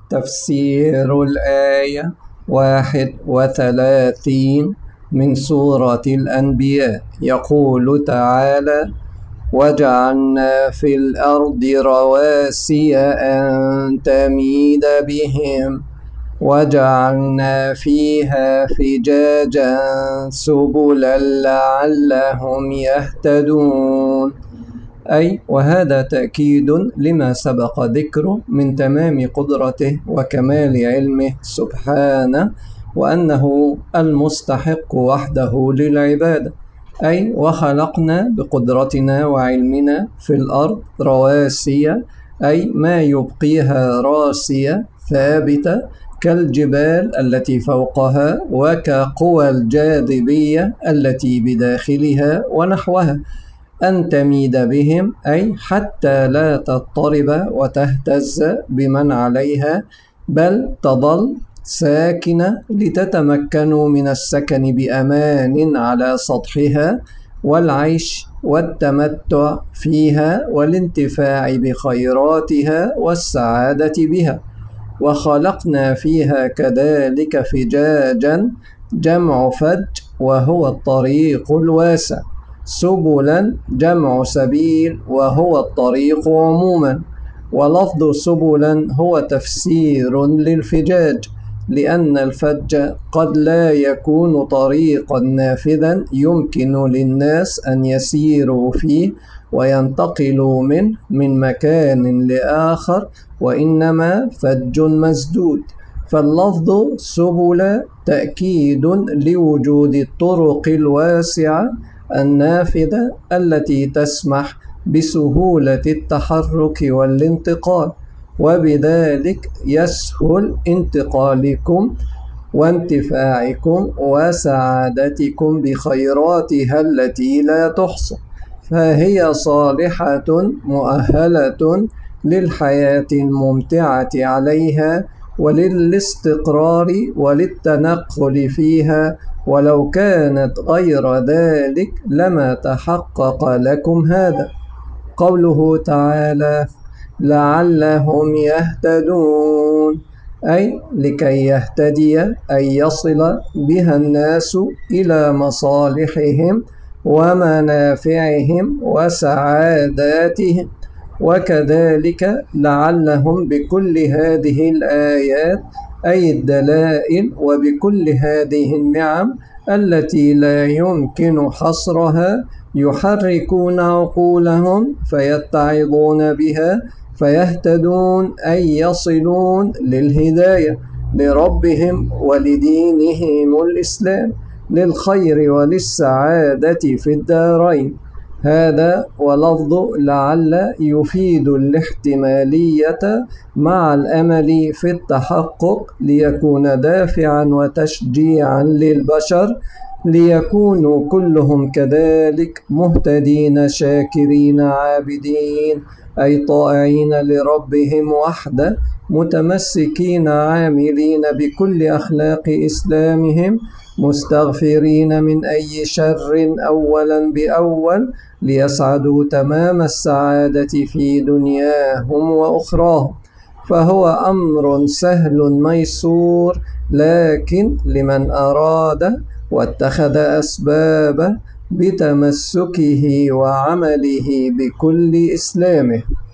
تفسير الآية 31 من سورة الأنبياء. يقول تعالى: وجعلنا في الأرض رواسي أن تميد بهم وجعلنا فيها فجاجا سبلا لعلهم يهتدون. وهذا تأكيد لما سبق ذكره من تمام قدرته وكمال علمه سبحانه، وأنه المستحق وحده للعبادة. وخلقنا بقدرتنا وعلمنا في الأرض رواسي، ما يبقيها راسية ثابتة كالجبال التي فوقها وكقوى الجاذبية التي بداخلها ونحوها، أن تميد بهم حتى لا تضطرب وتهتز بمن عليها، بل تظل ساكنة لتتمكنوا من السكن بأمان على سطحها والعيش والتمتع فيها والانتفاع بخيراتها والسعادة بها. وخلقنا فيها كذلك فجاجا، جمع فج وهو الطريق الواسع، سبلا جمع سبيل وهو الطريق عموما. ولفظ سبلا هو تفسير للفجاج، لأن الفج قد لا يكون طريقا نافذا يمكن للناس أن يسيروا فيه وينتقلوا منه من مكان لآخر، وإنما فج مسدود. فاللفظ سبل تأكيد لوجود الطرق الواسعة النافذة التي تسمح بسهولة التحرك والانتقال، وبذلك يسهل انتقالكم وانتفاعكم وسعادتكم بخيراتها التي لا تحصى، فهي صالحة مؤهلة للحياة الممتعة عليها وللاستقرار وللتنقل فيها، ولو كانت غير ذلك لما تحقق لكم هذا. قوله تعالى: لعلهم يهتدون، لكي يهتدي أي يصل بها الناس إلى مصالحهم ومنافعهم وسعاداتهم. وكذلك لعلهم بكل هذه الآيات الدلائل وبكل هذه النعم التي لا يمكن حصرها يحركون عقولهم فيتعظون بها فيهتدون، يصلون للهداية لربهم ولدينهم الإسلام، للخير وللسعادة في الدارين. هذا ولفظ لعل يفيد الاحتمالية مع الأمل في التحقق، ليكون دافعا وتشجيعا للبشر ليكونوا كلهم كذلك مهتدين شاكرين عابدين، طائعين لربهم وحده، متمسكين عاملين بكل أخلاق إسلامهم، مستغفرين من أي شر أولا بأول، ليسعدوا تمام السعادة في دنياهم وأخراهم. فهو أمر سهل ميسور، لكن لمن أراد واتخذ أسبابه بتمسكه وعمله بكل إسلامه.